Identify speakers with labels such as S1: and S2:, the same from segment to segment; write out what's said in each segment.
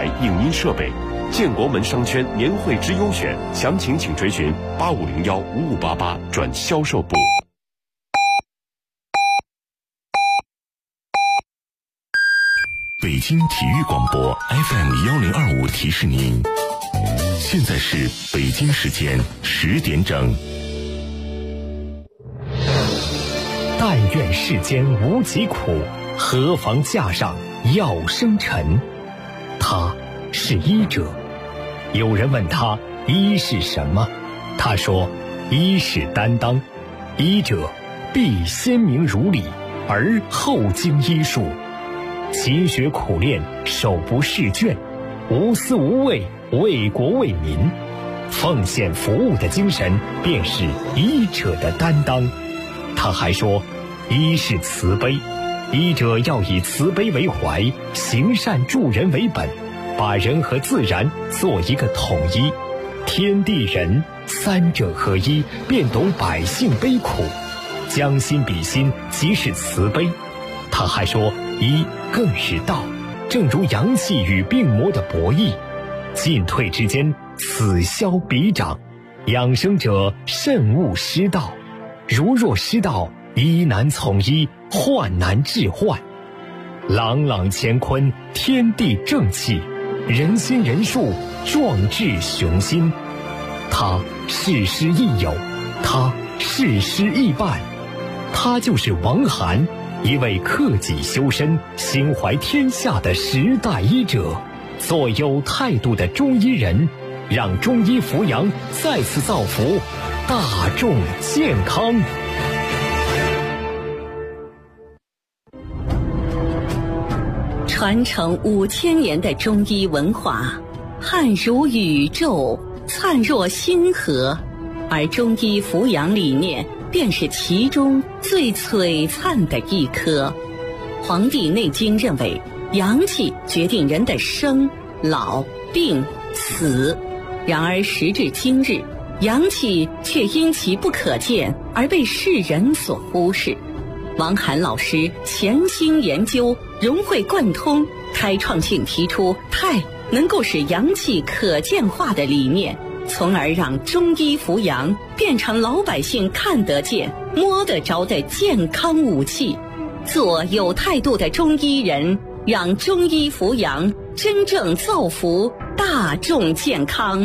S1: 台影音设备。建国门商圈年会之优选，详情请垂询85015588转销售部。北京体育广播 FM1025提示您，现在是北京时间10点整。
S2: 但愿世间无疾苦，何妨架上药生尘。他是医者。有人问他医是什么，他说医是担当，医者必先明如理，而后经医术，勤学苦练，手不释卷，无私无畏，为国为民，奉献服务的精神便是医者的担当。他还说医是慈悲，医者要以慈悲为怀，行善助人为本，把人和自然做一个统一，天地人三者合一，便懂百姓悲苦，将心比心，即是慈悲。他还说医更是道，正如阳气与病魔的博弈，进退之间，此消彼长，养生者慎勿失道，如若失道，医难从医，患难治患。朗朗乾坤，天地正气，人心人术，壮志雄心。他事师亦友，他事师亦伴，他就是王涵，一位克己修身、心怀天下的时代医者，做有态度的中医人，让中医扶阳再次造福大众健康。
S3: 传承5000年的中医文化，汉如宇宙，灿若星河，而中医扶阳理念便是其中最璀璨的一颗。《黄帝内经》认为，阳气决定人的生、老、病、死。然而时至今日，阳气却因其不可见而被世人所忽视。王涵老师潜心研究，融会贯通，开创性提出太能够使阳气可见化的理念，从而让中医扶阳变成老百姓看得见、摸得着的健康武器。做有态度的中医人，让中医扶阳真正造福大众健康。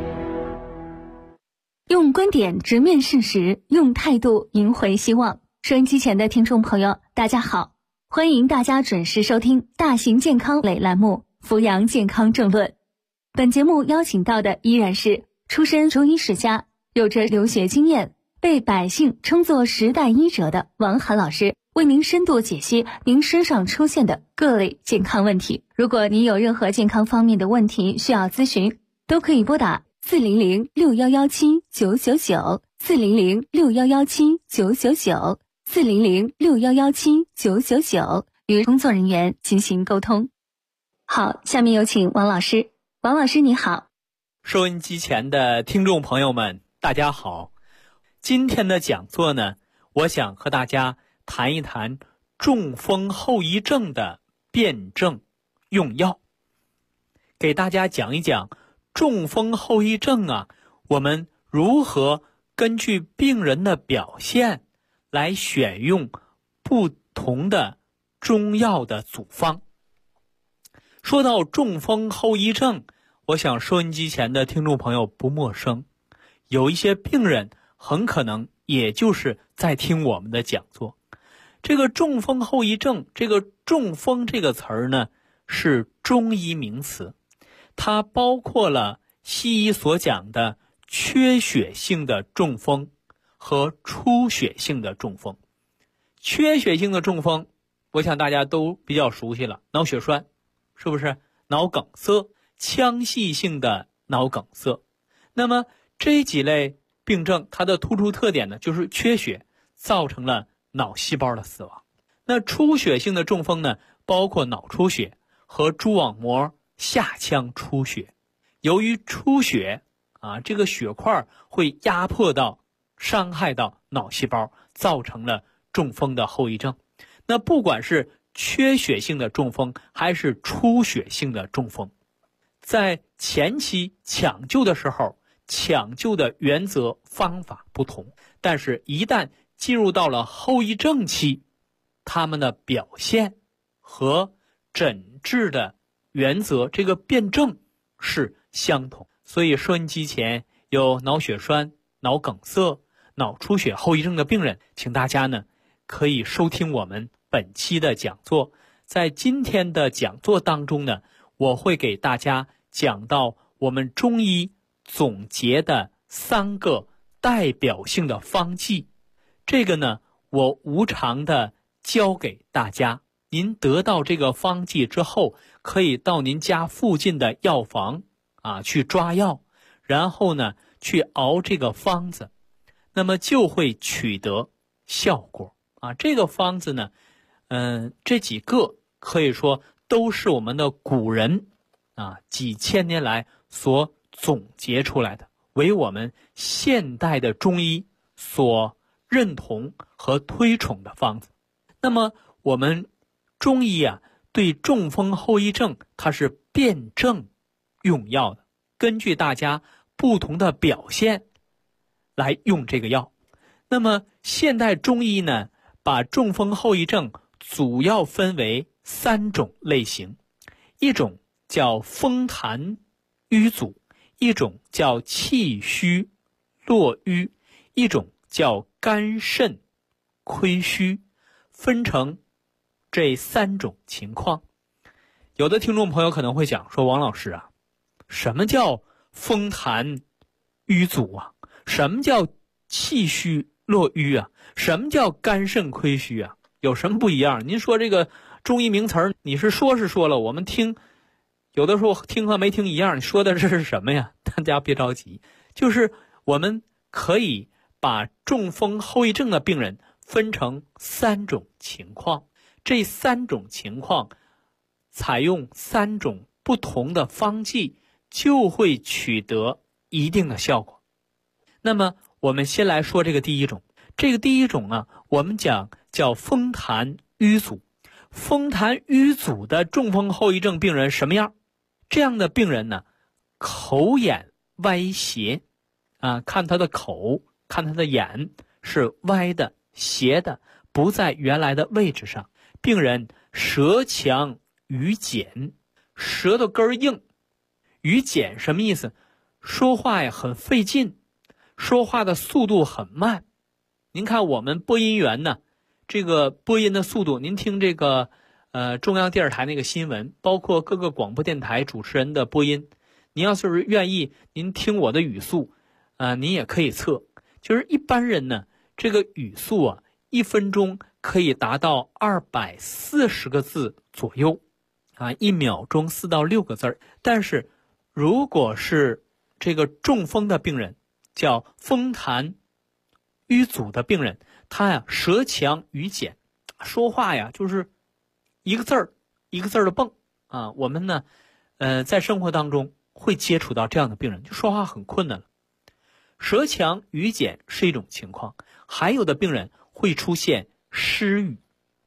S4: 用观点直面事实，用态度赢回希望。收音机前的听众朋友，大家好，欢迎大家准时收听大型健康类栏目《扶阳健康政论》。本节目邀请到的依然是出身中医世家，有着留学经验，被百姓称作时代医者的王涵老师，为您深度解析您身上出现的各类健康问题。如果您有任何健康方面的问题需要咨询，都可以拨打4006117999400 40061179999 40061179999与工作人员进行沟通。好，下面有请王老师。王老师你好。
S5: 收音机前的听众朋友们，大家好。今天的讲座呢，我想和大家谈一谈中风后遗症的辨证用药，给大家讲一讲中风后遗症啊，我们如何根据病人的表现来选用不同的中药的组方。说到中风后遗症，我想收音机前的听众朋友不陌生，有一些病人很可能也就是在听我们的讲座。这个中风后遗症，这个中风这个词儿呢，是中医名词，它包括了西医所讲的缺血性的中风和出血性的中风。缺血性的中风，我想大家都比较熟悉了，脑血栓，是不是？脑梗塞，腔隙性的脑梗塞。那么这几类病症，它的突出特点呢，就是缺血造成了脑细胞的死亡。那出血性的中风呢，包括脑出血和蛛网膜下腔出血。由于出血这个血块会压迫到、伤害到脑细胞，造成了中风的后遗症。那不管是缺血性的中风还是出血性的中风， 在前期抢救的时候，抢救的原则方法不同，但是一旦进入到了后遗症期，他们的表现和诊治的原则，这个辩证是相同。所以收音机前有脑血栓、脑梗塞、脑出血后遗症的病人，请大家呢可以收听我们本期的讲座。在今天的讲座当中呢，我会给大家讲到我们中医总结的3个代表性的方剂。这个呢，我无偿的教给大家。您得到这个方剂之后，可以到您家附近的药房去抓药，然后呢去熬这个方子，那么就会取得效果这个方子呢，这几个可以说都是我们的古人几千年来所总结出来的，为我们现代的中医所认同和推崇的方子。那么我们中医对中风后遗症它是辩证用药的，根据大家不同的表现来用这个药。那么现代中医呢，把中风后遗症主要分为3种类型，一种叫风痰瘀阻，一种叫气虚络瘀，一种叫肝肾亏虚，分成这3种情况。有的听众朋友可能会讲说，王老师什么叫风痰瘀阻什么叫气虚络瘀什么叫肝肾亏虚有什么不一样？您说这个中医名词你是说了，我们听有的时候听和没听一样，你说的这是什么呀？大家别着急，就是我们可以把中风后遗症的病人分成3种情况，这3种情况采用3种不同的方剂，就会取得一定的效果。那么我们先来说这个第一种。这个第一种我们讲叫风痰瘀阻。风痰瘀阻的中风后遗症病人什么样？这样的病人呢，口眼歪斜看他的口，看他的眼是歪的斜的，不在原来的位置上。病人舌强语减，舌头根硬。语减什么意思？说话很费劲，说话的速度很慢。您看我们播音员呢，这个播音的速度，您听这个中央电视台那个新闻，包括各个广播电台主持人的播音，您要是愿意您听我的语速您也可以测。就是一般人呢，这个语速1分钟可以达到240个字左右1秒钟4到6个字。但是如果是这个中风的病人，叫风痰瘀阻的病人，他舌强语减，说话就是一个字儿一个字儿的蹦我们呢在生活当中会接触到这样的病人，就说话很困难了。舌强语减是一种情况，还有的病人会出现失语。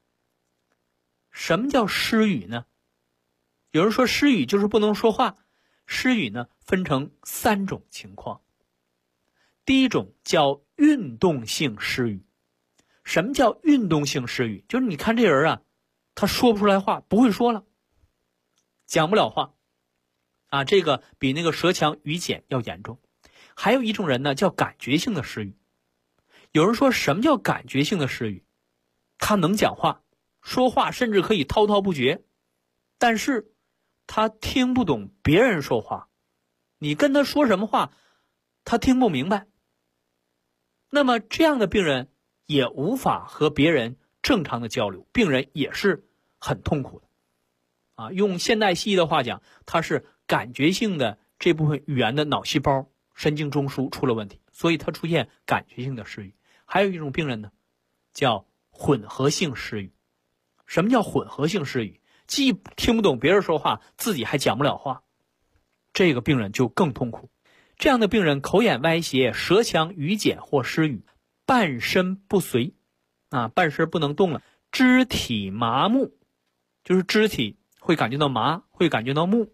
S5: 什么叫失语呢？有人说失语就是不能说话。失语呢分成3种情况。第一种叫运动性失语。什么叫运动性失语？就是你看这人他说不出来话，不会说了，讲不了话这个比那个舌强语减要严重。还有一种人呢叫感觉性的失语。有人说什么叫感觉性的失语？他能讲话，说话甚至可以滔滔不绝，但是他听不懂别人说话，你跟他说什么话他听不明白。那么这样的病人也无法和别人正常的交流，病人也是很痛苦的用现代西医的话讲，他是感觉性的这部分语言的脑细胞神经中枢出了问题，所以他出现感觉性的失语。还有一种病人呢叫混合性失语。什么叫混合性失语？既听不懂别人说话，自己还讲不了话，这个病人就更痛苦。这样的病人口眼歪斜，舌强语减或失语，半身不遂半身不能动了，肢体麻木，就是肢体会感觉到麻，会感觉到木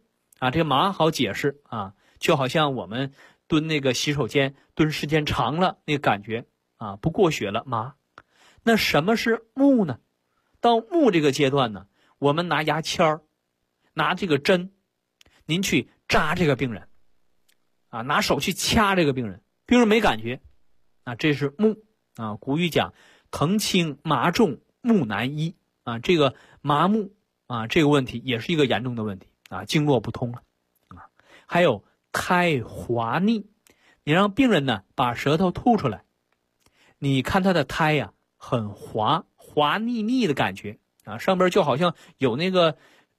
S5: 啊，这个麻好解释啊，就好像我们蹲那个洗手间蹲时间长了那个感觉啊，不过血了麻。那什么是木呢？到木这个阶段呢，我们拿牙签儿，拿这个针，您去扎这个病人啊，拿手去掐这个病人，病人没感觉啊，这是木啊。古语讲疼轻麻重木难医啊，这个麻木啊，这个问题也是一个严重的问题啊，经络不通了啊。还有苔滑腻，你让病人呢把舌头吐出来，你看他的苔呀，很滑腻腻的感觉啊，上边就好像有那个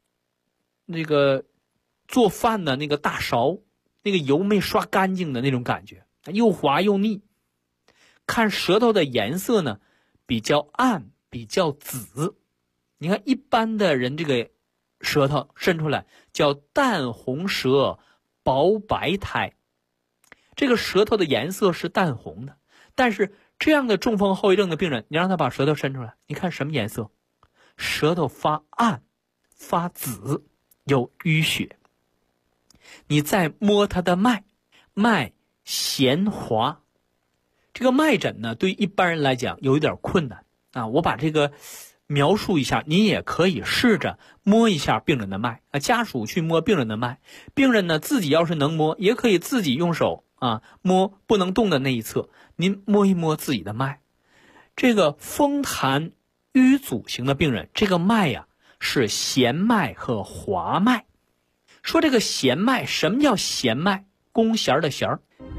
S5: 做饭的那个大勺，那个油没刷干净的那种感觉，又滑又腻。看舌头的颜色呢，比较暗，比较紫。你看一般的人这个舌头伸出来叫淡红舌薄白苔，这个舌头的颜色是淡红的。但是这样的中风后遗症的病人，你让他把舌头伸出来，你看什么颜色？舌头发暗发紫，有淤血。你再摸他的脉弦滑。这个脉诊呢，对一般人来讲有一点困难啊。我把这个描述一下，你也可以试着摸一下病人的脉啊。家属去摸病人的脉，病人呢自己要是能摸，也可以自己用手啊摸不能动的那一侧，您摸一摸自己的脉。这个风痰瘀阻型的病人，这个脉呀是弦脉和滑脉。说这个弦脉，什么叫弦脉？弓弦的弦儿。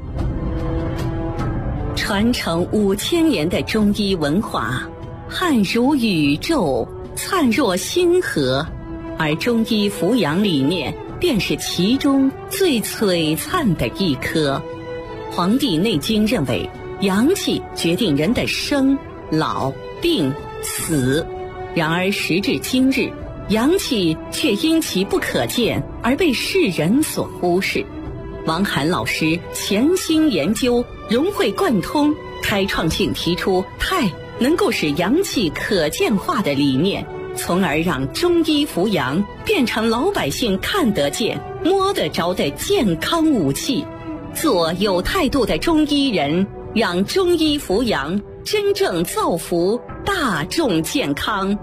S3: 传承5000年的中医文化，汉如宇宙，灿若星河，而中医扶阳理念便是其中最璀璨的一颗。《黄帝内经》认为，阳气决定人的生、老、病、死。然而时至今日，阳气却因其不可见而被世人所忽视。王涵老师潜心研究，融会贯通，开创性提出太能够使阳气可见化的理念，从而让中医扶阳变成老百姓看得见、摸得着的健康武器。做有态度的中医人，让中医扶阳真正造福大众健康。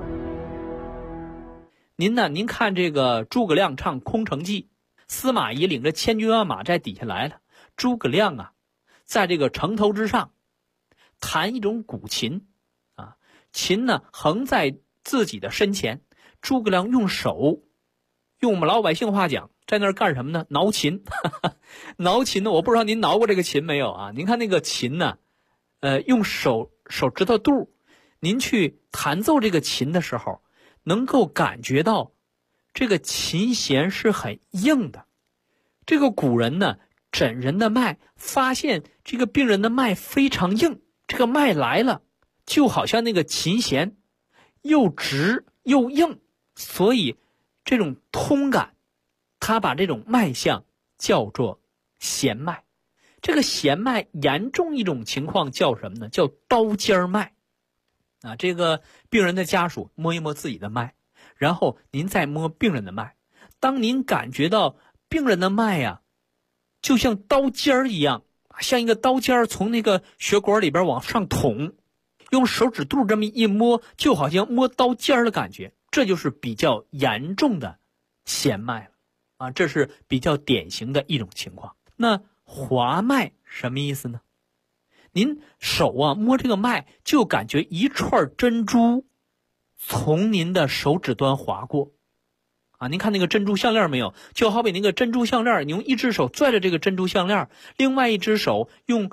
S5: 您看这个诸葛亮唱《空城计》，司马懿领着千军万马在底下来了，诸葛亮啊，在这个城头之上弹一种古琴啊，琴呢横在自己的身前，诸葛亮用手，用我们老百姓话讲，在那儿干什么呢？挠琴。挠琴呢，我不知道您挠过这个琴没有啊？您看那个琴呢，用手指头肚，您去弹奏这个琴的时候，能够感觉到这个琴弦是很硬的。这个古人呢诊人的脉，发现这个病人的脉非常硬，这个脉来了就好像那个琴弦又直又硬，所以这种通感，他把这种脉象叫做弦脉。这个弦脉严重一种情况叫什么呢？叫刀尖脉啊。这个病人的家属摸一摸自己的脉，然后您再摸病人的脉。当您感觉到病人的脉呀，就像刀尖一样，像一个刀尖从那个血管里边往上捅，用手指肚这么一摸，就好像摸刀尖的感觉，这就是比较严重的弦脉了啊，这是比较典型的一种情况。那滑脉什么意思呢？您手啊摸这个脉，就感觉一串珍珠从您的手指端划过啊。您看那个珍珠项链没有？就好比那个珍珠项链，你用一只手拽着这个珍珠项链，另外一只手用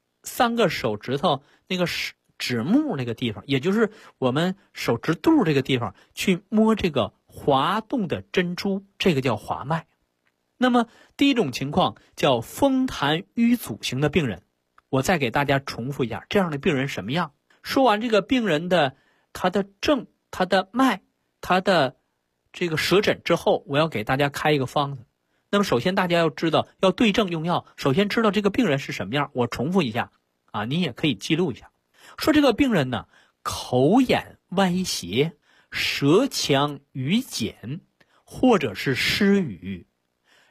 S5: 3个手指头那个指目那个地方，也就是我们手指肚这个地方去摸这个滑动的珍珠，这个叫滑脉。那么第一种情况叫风痰瘀阻型的病人，我再给大家重复一下，这样的病人什么样？说完这个病人的他的症、他的脉、他的这个舌诊之后，我要给大家开一个方子。那么首先大家要知道，要对症用药，首先知道这个病人是什么样。我重复一下啊，你也可以记录一下。说这个病人呢，口眼歪斜，舌腔语减，或者是失语，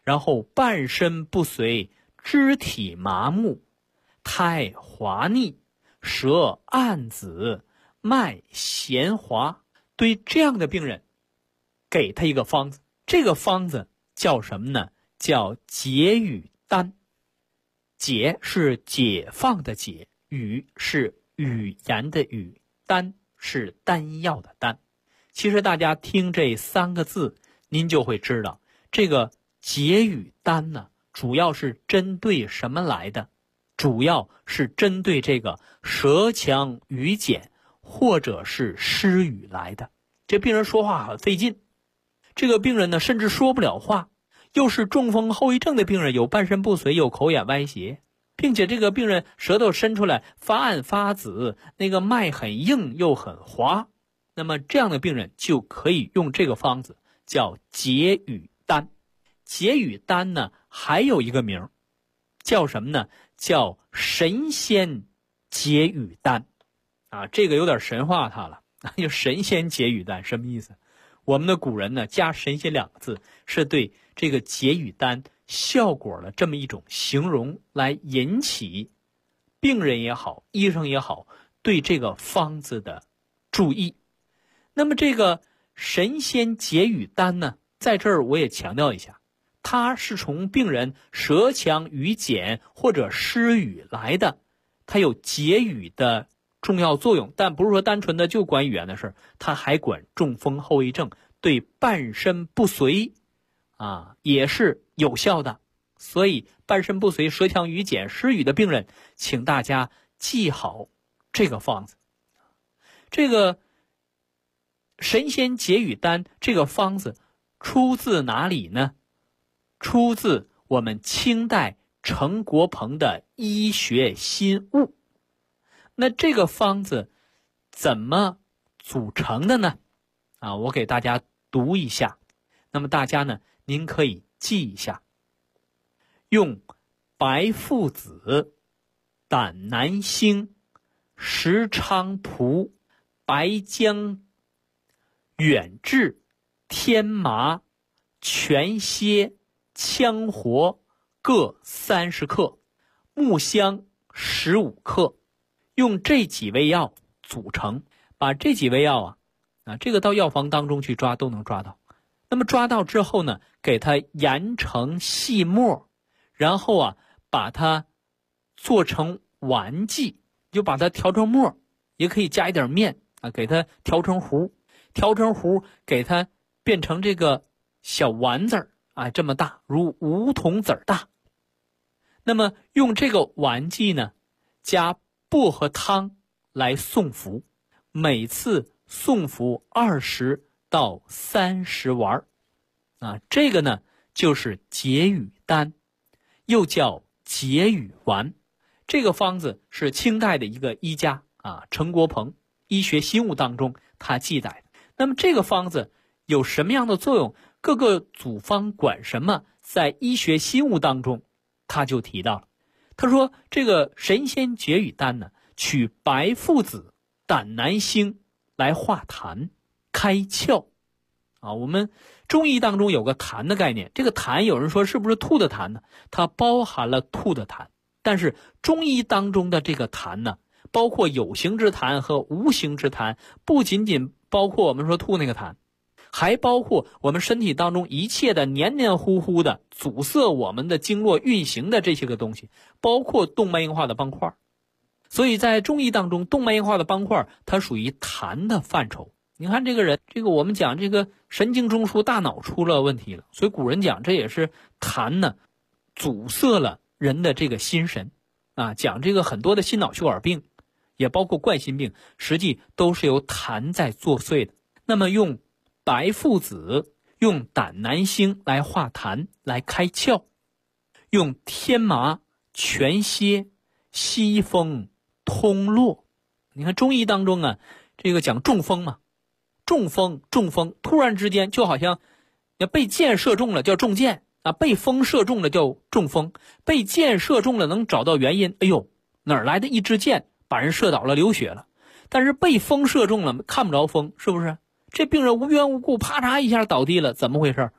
S5: 然后半身不遂，肢体麻木，苔滑腻，舌暗紫，脉弦滑。对这样的病人，给他一个方子，这个方子叫什么呢？叫解语丹。解是解放的解，语是语言的语，丹是丹药的丹。其实大家听这3个字，您就会知道，这个解语丹呢，主要是针对什么来的？主要是针对这个舌强语减或者是失语来的。这病人说话很费劲，这个病人呢甚至说不了话，又是中风后遗症的病人，有半身不遂，有口眼歪斜，并且这个病人舌头伸出来发暗发紫，那个脉很硬又很滑。那么这样的病人就可以用这个方子，叫解语丹。解语丹呢还有一个名叫什么呢？叫神仙解语丹。这个有点神化它了，就神仙解语丹什么意思？我们的古人呢加神仙2个字，是对这个解语丹效果的这么一种形容，来引起病人也好，医生也好，对这个方子的注意。那么这个神仙解语丹呢，在这儿我也强调一下，它是从病人舌强语减或者失语来的，它有解语的重要作用，但不是说单纯的就管语言的事，它还管中风后遗症，对半身不遂也是有效的。所以半身不遂、舌强语减、失语的病人，请大家记好这个方子。这个神仙解语丹这个方子出自哪里呢？出自我们清代程国鹏的《医学新物》。那这个方子怎么组成的呢？我给大家读一下。那么大家呢，您可以记一下。用白附子、胆南星、石菖蒲、白姜、远志、天麻、全蝎、羌活各30克，木香15克，用这几味药组成。把这几味药这个到药房当中去抓都能抓到。那么抓到之后呢，给它研成细末，然后把它做成丸剂，就把它调成末，也可以加一点面给它调成糊，给它变成这个小丸子这么大，如梧桐籽大。那么用这个丸剂呢，加薄荷汤来送服，每次送服20到30丸这个呢就是解语丹，又叫解语丸。这个方子是清代的一个医家程国鹏《医学新物》当中他记载的。那么这个方子有什么样的作用？各个组方管什么？在《医学新物》当中他就提到了。他说这个神仙解语丹呢，取白附子、胆南星来化痰开窍我们中医当中有个痰的概念，这个痰有人说是不是吐的痰呢？它包含了吐的痰，但是中医当中的这个痰呢，包括有形之痰和无形之痰，不仅仅包括我们说吐那个痰，还包括我们身体当中一切的黏黏糊糊的阻塞我们的经络运行的这些个东西，包括动脉硬化的斑块。所以在中医当中，动脉硬化的斑块它属于痰的范畴。你看这个人，这个我们讲这个神经中枢大脑出了问题了，所以古人讲这也是痰呢阻塞了人的这个心神讲这个很多的心脑血管病，也包括冠心病，实际都是由痰在作祟的。那么用白附子、用胆南星来化痰来开窍，用天麻、全蝎、西风、通络。你看中医当中这个讲中风嘛，中风突然之间就好像被箭射中了叫中箭被风射中了叫中风。被箭射中了能找到原因，哎呦，哪儿来的一支箭把人射倒了流血了。但是被风射中了看不着风，是不是？这病人无缘无故啪嚓一下倒地了，怎么回事？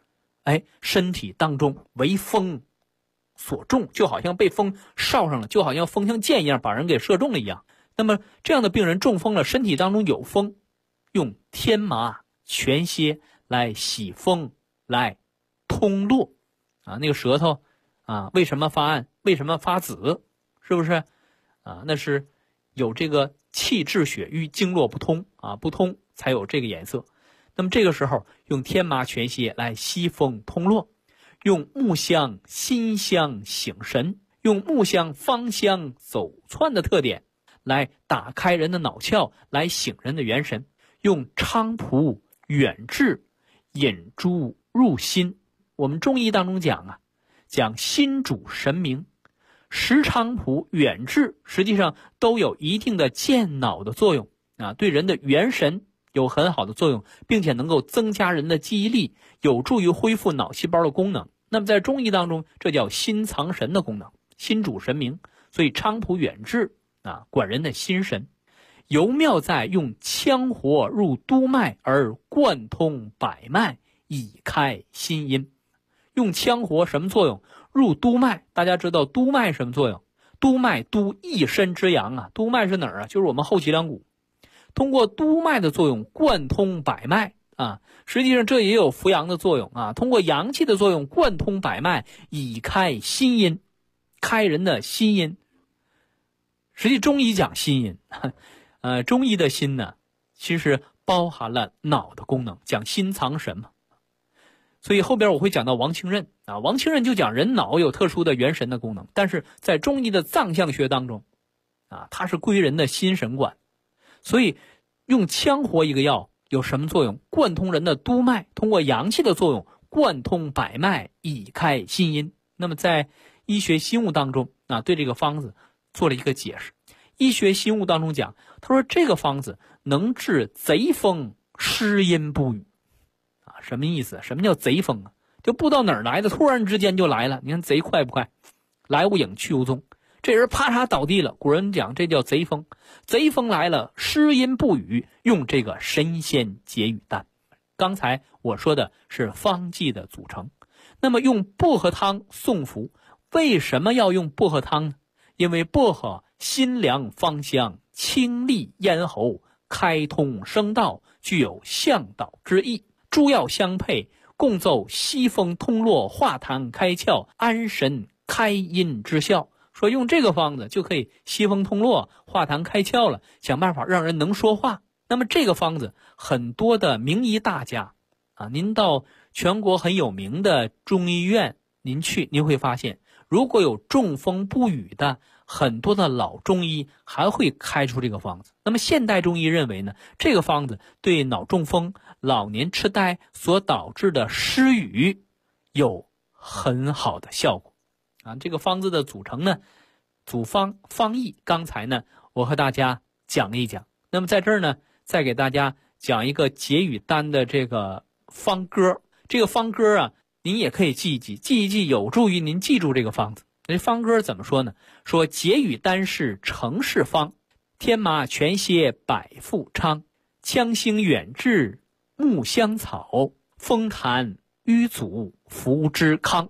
S5: 身体当中为风所中，就好像被风烧上了，就好像风像箭一样把人给射中了一样。那么这样的病人中风了，身体当中有风，用天麻、全蝎来洗风，来通络那个舌头为什么发暗，为什么发紫，是不是那是有这个气滞血瘀，经络不通不通才有这个颜色。那么这个时候用天麻、全蝎来吸风通络，用木香、辛香醒神，用木香、芳香走窜的特点来打开人的脑窍，来醒人的元神，用菖蒲、远志引诸入心。我们中医当中讲心主神明，石菖蒲、远志实际上都有一定的健脑的作用对人的元神有很好的作用，并且能够增加人的记忆力，有助于恢复脑细胞的功能。那么在中医当中，这叫心藏神的功能，心主神明，所以菖蒲、远志管人的心神。尤妙在用羌活入督脉而贯通百脉，以开心阴。用羌活什么作用？入督脉，大家知道督脉什么作用？督脉督一身之阳督脉是哪儿就是我们后脊梁骨。通过督脉的作用贯通百脉实际上这也有扶阳的作用通过阳气的作用贯通百脉，以开心阴，开人的心阴。实际中医讲心阴中医的心呢，其实包含了脑的功能，讲心藏神嘛。所以后边我会讲到王清任王清任就讲人脑有特殊的元神的功能，但是在中医的藏象学当中它是归人的心神管。所以用羌活一个药有什么作用？贯通人的督脉，通过阳气的作用贯通百脉，以开心阴。那么在医学心物当中对这个方子做了一个解释。医学心物当中讲，他说这个方子能治贼风湿阴不语什么意思？什么叫贼风就不知道哪儿来的，突然之间就来了。你看贼快不快？来无影去无踪，这人啪嚓倒地了。古人讲这叫贼风，贼风来了，湿阴不语，用这个神仙解语丹。刚才我说的是方剂的组成。那么用薄荷汤送服，为什么要用薄荷汤呢？因为薄荷辛凉芳香，清利咽喉，开通声道，具有向导之意。诸药相配，共奏吸风通络、化痰开窍、安神开阴之效。说用这个方子就可以吸风通络、化痰开窍了，想办法让人能说话。那么这个方子很多的名医大家您到全国很有名的中医院您去，您会发现如果有中风不语的，很多的老中医还会开出这个方子。那么现代中医认为呢，这个方子对脑中风、老年痴呆所导致的失语有很好的效果这个方子的组成呢，组方方义刚才呢我和大家讲一讲。那么在这儿呢再给大家讲一个解语丹的这个方歌。这个方歌您也可以记一记，有助于您记住这个方子。这方歌怎么说呢？说解语丹是成事方，天麻全蝎百复昌，羌星远志木香草，风痰瘀阻服之康。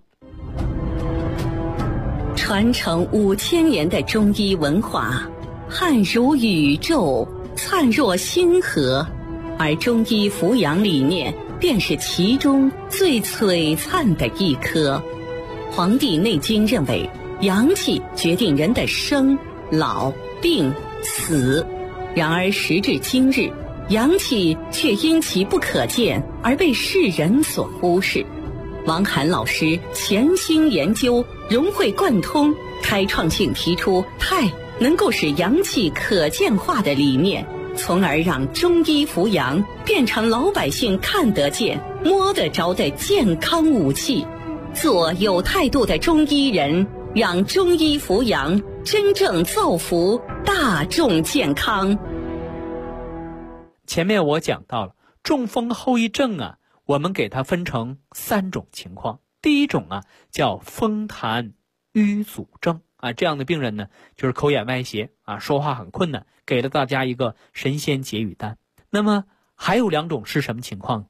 S3: 传承5000年的中医文化，汉如宇宙，灿若星河，而中医扶阳理念便是其中最璀璨的一颗。《黄帝内经》认为，阳气决定人的生、老、病、死。然而时至今日，阳气却因其不可见而被世人所忽视。王涵老师潜心研究，融会贯通，开创性提出太能够使阳气可见化的理念，从而让中医扶阳变成老百姓看得见、摸得着的健康武器。做有态度的中医人，让中医扶阳真正造福大众健康。
S5: 前面我讲到了中风后遗症我们给它分成3种情况。第一种叫风痰瘀阻症这样的病人呢，就是口眼歪斜说话很困难，给了大家一个神仙解语丹。那么还有2种是什么情况？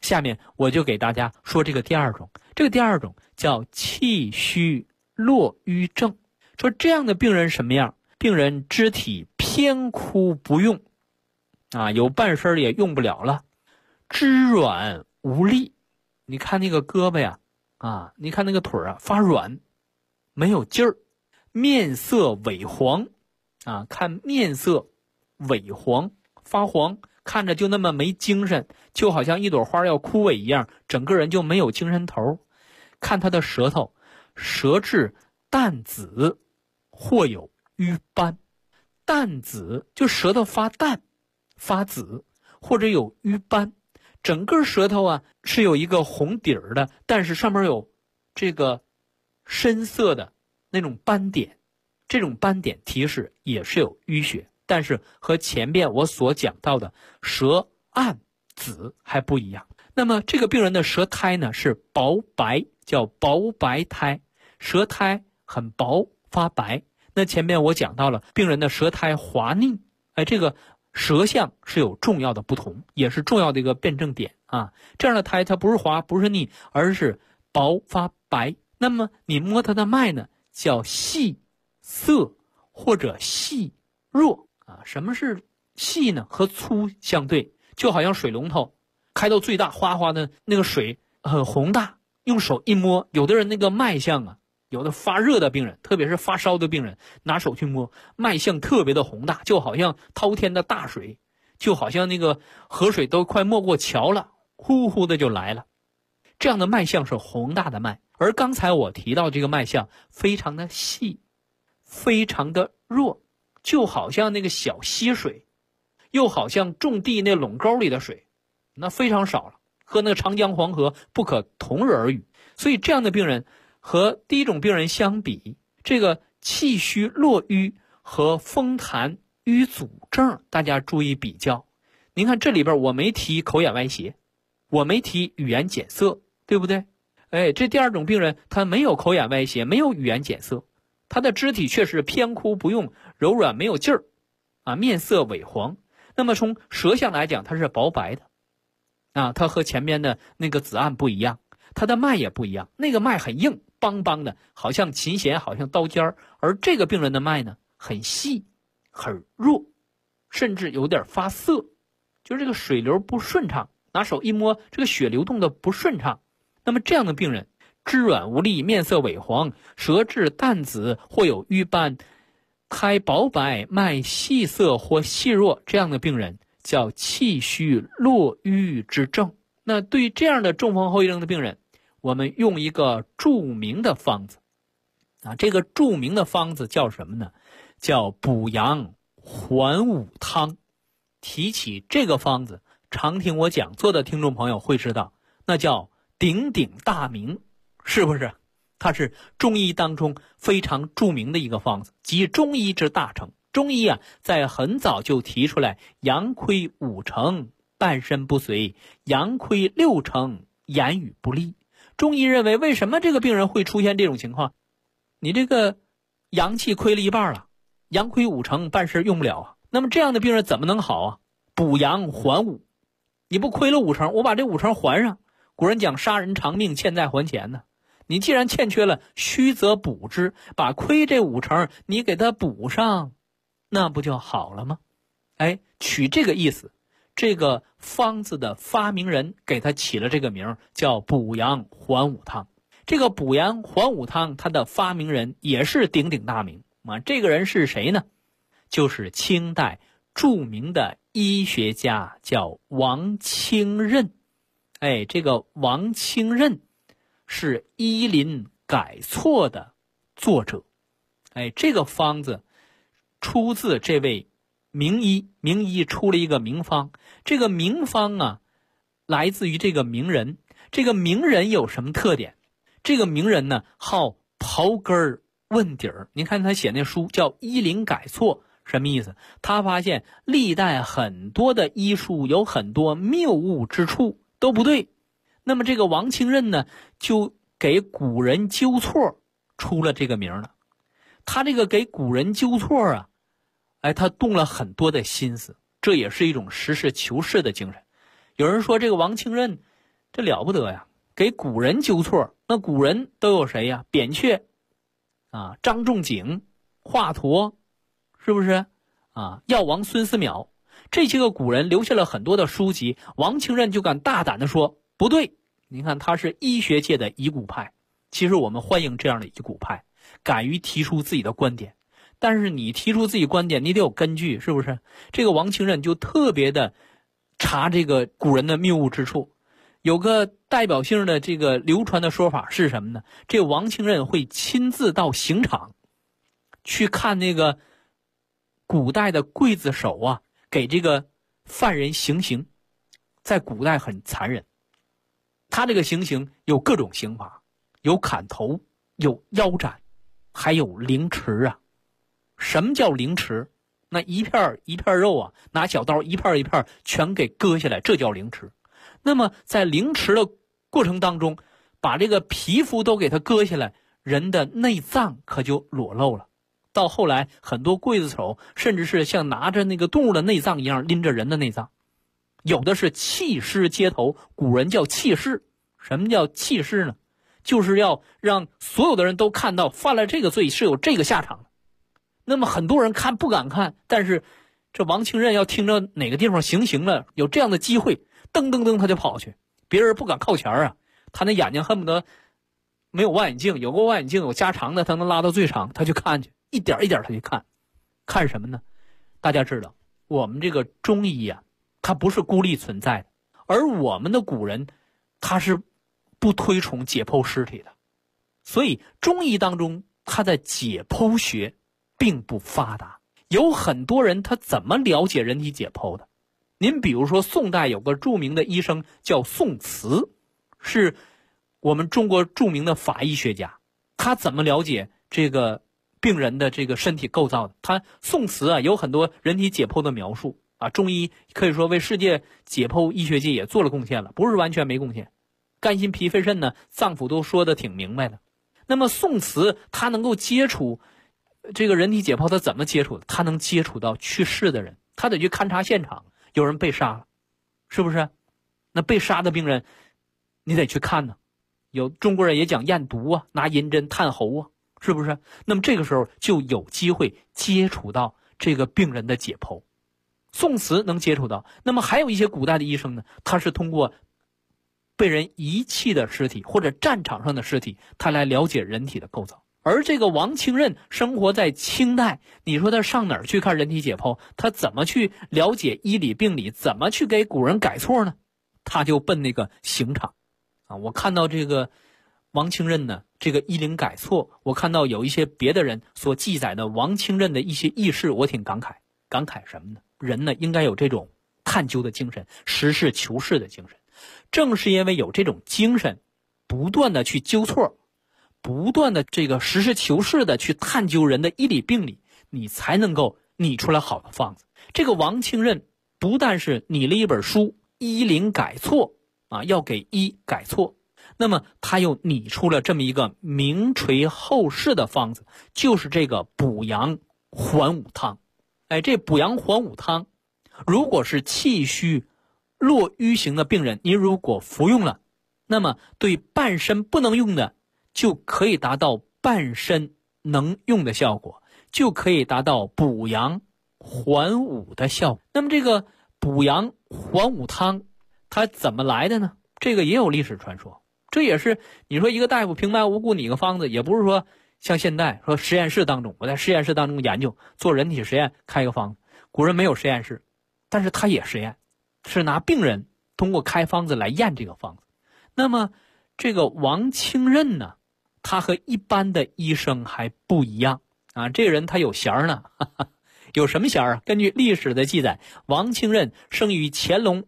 S5: 下面我就给大家说这个第二种，这个第二种叫气虚络瘀症。说这样的病人什么样？病人肢体偏枯不用有半身也用不了了，肢软无力。你看那个胳膊呀你看那个腿发软，没有劲儿，面色萎黄看面色萎黄发黄，看着就那么没精神，就好像一朵花要枯萎一样，整个人就没有精神头。看他的舌头，舌质淡紫或有瘀斑。淡紫就舌头发淡发紫，或者有瘀斑。整个舌头是有一个红底儿的，但是上面有这个深色的那种斑点，这种斑点提示也是有淤血，但是和前边我所讲到的舌暗紫还不一样。那么这个病人的舌苔呢是薄白，叫薄白苔，舌苔很薄发白。那前面我讲到了病人的舌苔滑腻，这个舌象是有重要的不同，也是重要的一个辩证点这样的苔它不是滑不是腻，而是薄发白。那么你摸它的脉呢，叫细涩或者细弱什么是细呢？和粗相对，就好像水龙头开到最大，哗哗的那个水很宏大，用手一摸，有的人那个脉象有的发热的病人，特别是发烧的病人，拿手去摸，脉象特别的宏大，就好像滔天的大水，就好像那个河水都快没过桥了，呼呼的就来了。这样的脉象是宏大的脉。而刚才我提到这个脉象非常的细，非常的弱，就好像那个小溪水，又好像种地那垄沟里的水，那非常少了，和那个长江黄河不可同日而语。所以这样的病人和第一种病人相比，这个气虚络瘀和风痰瘀阻症，大家注意比较。您看这里边我没提口眼歪斜，我没提语言减涩，对不对？这第二种病人他没有口眼歪斜，没有语言减涩，他的肢体却是偏枯不用，柔软没有劲儿面色萎黄。那么从舌象来讲，它是薄白的它和前面的那个紫暗不一样，它的脉也不一样，那个脉很硬邦邦的，好像琴弦，好像刀尖，而这个病人的脉呢很细很弱，甚至有点发涩，就是这个水流不顺畅，拿手一摸，这个血流动的不顺畅。那么这样的病人肢软无力，面色萎黄，舌质淡紫或有瘀斑，苔薄白，脉细涩或细弱，这样的病人叫气虚络瘀之症。那对于这样的中风后遗症的病人，我们用一个著名的方子这个著名的方子叫什么呢？叫补阳还五汤。提起这个方子，常听我讲座的听众朋友会知道，那叫鼎鼎大名，是不是？它是中医当中非常著名的一个方子，集中医之大成。中医在很早就提出来，阳亏5成，半身不遂；阳亏6成，言语不利。中医认为，为什么这个病人会出现这种情况？你这个阳气亏了一半了，阳亏5成，半身用不了那么这样的病人怎么能好补阳还5，你不亏了5成，我把这5成还上。古人讲杀人偿命，欠债还钱呢。你既然欠缺了，虚则补之，把亏这5成你给它补上，那不就好了吗？取这个意思，这个方子的发明人给他起了这个名，叫补阳还五汤。这个补阳还五汤，它的发明人也是鼎鼎大名这个人是谁呢？就是清代著名的医学家，叫王清任。这个王清任是医林改错的作者。这个方子出自这位名医出了一个名方。这个名方来自于这个名人。这个名人有什么特点？这个名人呢，好刨根问底儿。您看他写那书叫《医林改错》，什么意思？他发现历代很多的医书有很多谬误之处，都不对。那么这个王清任呢，就给古人纠错出了这个名了。他这个给古人纠错他动了很多的心思，这也是一种实事求是的精神。有人说这个王清任这了不得呀，给古人纠错。那古人都有谁呀？扁鹊啊，张仲景、华佗，是不是啊？药王孙思邈，这些个古人留下了很多的书籍，王清任就敢大胆的说不对。你看他是医学界的遗骨派，其实我们欢迎这样的遗骨派，敢于提出自己的观点。但是你提出自己观点，你得有根据，是不是？这个王清任就特别的查这个古人的谬误之处。有个代表性的这个流传的说法是什么呢？这王清任会亲自到刑场去看那个古代的刽子手啊，给这个犯人行刑。在古代很残忍，他这个行刑有各种刑罚，有砍头，有腰斩，还有凌迟啊。什么叫凌迟？那一片一片肉啊，拿小刀一片一片全给割下来，这叫凌迟。那么在凌迟的过程当中，把这个皮肤都给它割下来，人的内脏可就裸露了。到后来很多刽子手甚至是像拿着那个动物的内脏一样拎着人的内脏，有的是弃尸街头，古人叫弃尸。什么叫弃尸呢？就是要让所有的人都看到犯了这个罪是有这个下场的。那么很多人看不敢看，但是这王清任要听着哪个地方行刑了，有这样的机会，噔噔噔他就跑去，别人不敢靠前啊。他那眼睛恨不得没有望远镜，有个望远镜有加长的，他能拉到最长，他去看去，一点一点他去看。看什么呢？大家知道我们这个中医啊，它不是孤立存在的，而我们的古人他是不推崇解剖尸体的，所以中医当中他的解剖学并不发达。有很多人他怎么了解人体解剖的？您比如说宋代有个著名的医生叫宋慈，是我们中国著名的法医学家。他怎么了解这个病人的这个身体构造的？他宋慈啊有很多人体解剖的描述啊，中医可以说为世界解剖医学界也做了贡献了，不是完全没贡献。肝心脾肺肾呢，脏腑都说得挺明白的。那么宋慈他能够接触这个人体解剖，他怎么接触的？他能接触到去世的人，他得去勘察现场，有人被杀了，是不是？那被杀的病人你得去看呢。有中国人也讲验毒啊，拿银针探喉啊，是不是？那么这个时候就有机会接触到这个病人的解剖。宋慈能接触到。那么还有一些古代的医生呢，他是通过被人遗弃的尸体或者战场上的尸体，他来了解人体的构造。而这个王清任生活在清代，你说他上哪儿去看人体解剖？他怎么去了解医理病理？怎么去给古人改错呢？他就奔那个刑场啊！我看到这个王清任呢，这个医灵改错，我看到有一些别的人所记载的王清任的一些轶事，我挺感慨。感慨什么呢？人呢应该有这种探究的精神，实事求是的精神。正是因为有这种精神，不断的去纠错，不断的这个实事求是的去探究人的医理病理，你才能够拟出来好的方子。这个王清任不但是拟了一本书《医灵改错》啊，要给医改错，那么他又拟出了这么一个名垂后世的方子，就是这个补阳还五汤。哎，这补阳还五汤，如果是气虚络瘀型的病人，您如果服用了，那么对半身不能用的就可以达到半身能用的效果，就可以达到补阳还五的效果。那么这个补阳还五汤它怎么来的呢？这个也有历史传说。这也是你说一个大夫平白无故拟个方子，也不是说像现在说实验室当中，我在实验室当中研究做人体实验开个方子。古人没有实验室，但是他也实验，是拿病人通过开方子来验这个方子。那么这个王清任呢，他和一般的医生还不一样啊，这个人他有衔儿呢，有什么衔儿啊？根据历史的记载，王清任生于乾隆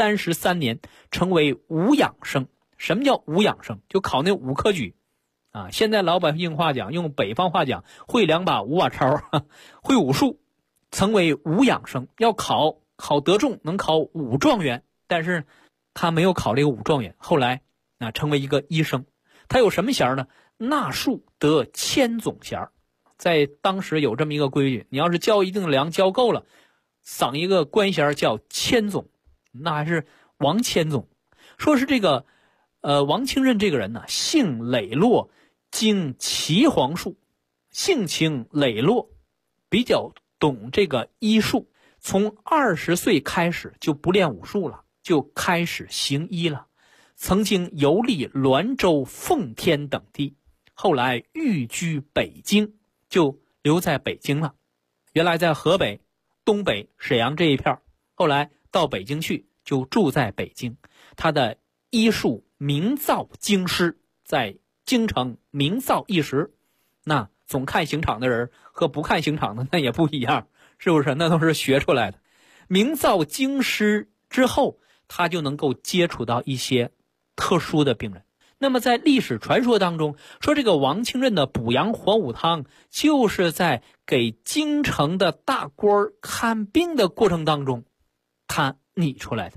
S5: 33年，成为武养生。什么叫武养生？就考那武科举啊。现在老百姓话讲，用北方话讲，会2把5把抄，会武术，成为武养生。要考得中，能考武状元，但是他没有考这个武状元，后来成为一个医生。他有什么衔呢？纳术得千总衔。在当时有这么一个规矩，你要是交一定的粮交够了，赏一个官衔叫千总，那还是王千总。说是这个王清任这个人呢，性磊落，精岐黄术，性情磊落，比较懂这个医术。从20岁开始就不练武术了，就开始行医了。曾经游历滦州、奉天等地，后来寓居北京，就留在北京了。原来在河北、东北、沈阳这一片，后来到北京去，就住在北京。他的医术名噪京师，在京城名噪一时。那总看刑场的人和不看刑场的那也不一样，是不是？那都是学出来的。名噪京师之后，他就能够接触到一些特殊的病人。那么在历史传说当中说，这个王清任的补阳活五汤就是在给京城的大官看病的过程当中他拟出来的。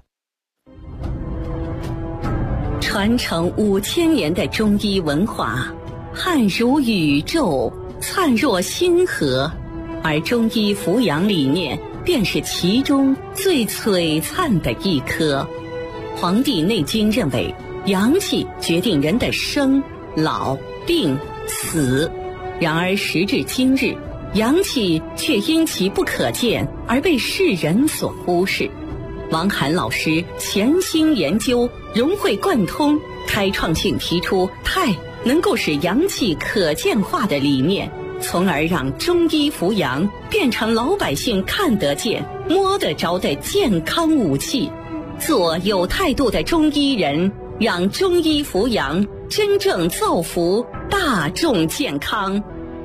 S3: 传承5000年的中医文化，汉如宇宙，灿若星河，而中医扶阳理念便是其中最璀璨的一颗。《黄帝内经》认为，阳气决定人的生、老、病、死。然而时至今日，阳气却因其不可见而被世人所忽视。王涵老师潜心研究，融会贯通，开创性提出太能够使阳气可见化的理念，从而让中医扶阳变成老百姓看得见、摸得着的健康武器。做有态度的中医人，让中医扶阳真正造福大众健康。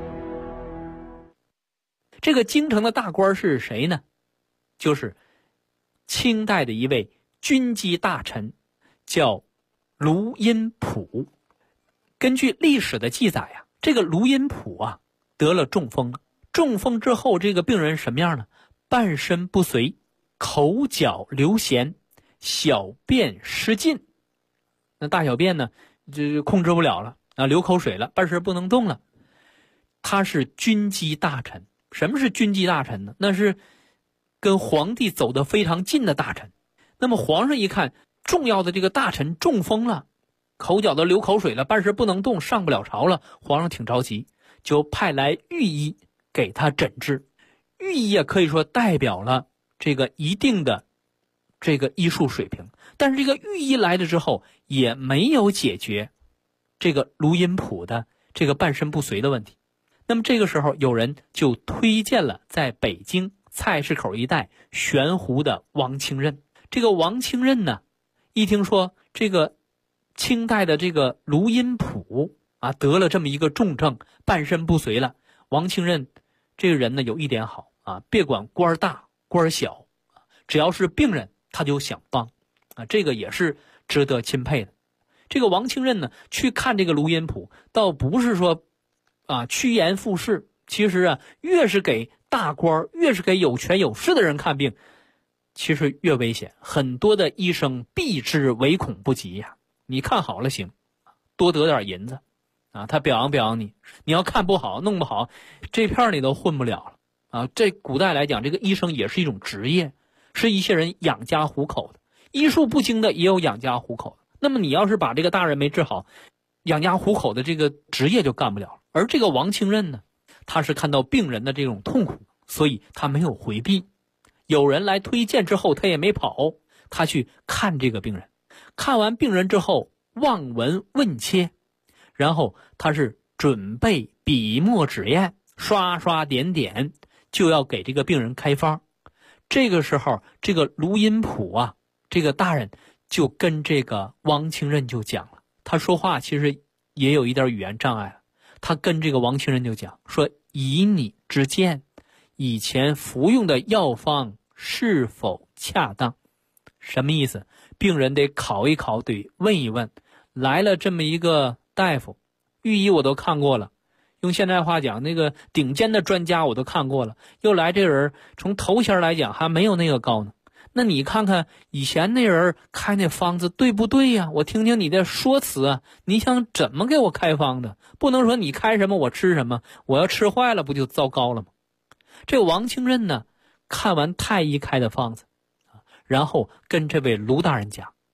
S5: 这个京城的大官是谁呢？就是清代的一位军机大臣，叫卢荫甫。根据历史的记载啊，这个卢荫甫啊得了中风了。中风之后，这个病人什么样呢？半身不遂，口角流涎，小便失禁。那大小便呢就控制不了了啊，流口水了，半身不能动了。他是军机大臣。什么是军机大臣呢？那是跟皇帝走得非常近的大臣。那么皇上一看重要的这个大臣中风了，口角都流口水了，半身不能动，上不了朝了，皇上挺着急，就派来御医给他诊治。御医也可以说代表了这个一定的这个医术水平，但是这个御医来了之后也没有解决这个卢荫甫的这个半身不遂的问题。那么这个时候有人就推荐了在北京菜市口一带悬壶的王清任。这个王清任呢，一听说这个清代的这个卢荫甫啊得了这么一个重症，半身不遂了，王清任这个人呢有一点好啊，别管官大官小，只要是病人他就想帮啊，这个也是值得钦佩的。这个王清任呢去看这个卢荫甫，倒不是说趋炎附势，其实啊，越是给大官，越是给有权有势的人看病，其实越危险。很多的医生避之唯恐不及呀。你看好了行，多得点银子啊，他表扬表扬你。你要看不好，弄不好，这片你都混不了了啊。这古代来讲，这个医生也是一种职业，是一些人养家糊口的。医术不精的也有养家糊口的。那么你要是把这个大人没治好，养家糊口的这个职业就干不了了。而这个王清任呢，他是看到病人的这种痛苦，所以他没有回避。有人来推荐之后，他也没跑，他去看这个病人。看完病人之后，望闻问切，然后他是准备笔墨纸砚，刷刷点点，就要给这个病人开方。这个时候，这个卢荫甫啊，这个大人就跟这个王清任就讲了，他说话其实也有一点语言障碍了。他跟这个王清任就讲说，以你之见，以前服用的药方是否恰当？什么意思？病人得考一考，得问一问。来了这么一个大夫，御医我都看过了，用现代话讲，那个顶尖的专家我都看过了，又来这人从头衔来讲还没有那个高呢。那你看看以前那人开那方子对不对呀？我听听你的说辞啊，你想怎么给我开方的？不能说你开什么我吃什么，我要吃坏了不就糟糕了吗？这个王清任呢，看完太医开的方子，然后跟这位卢大人讲，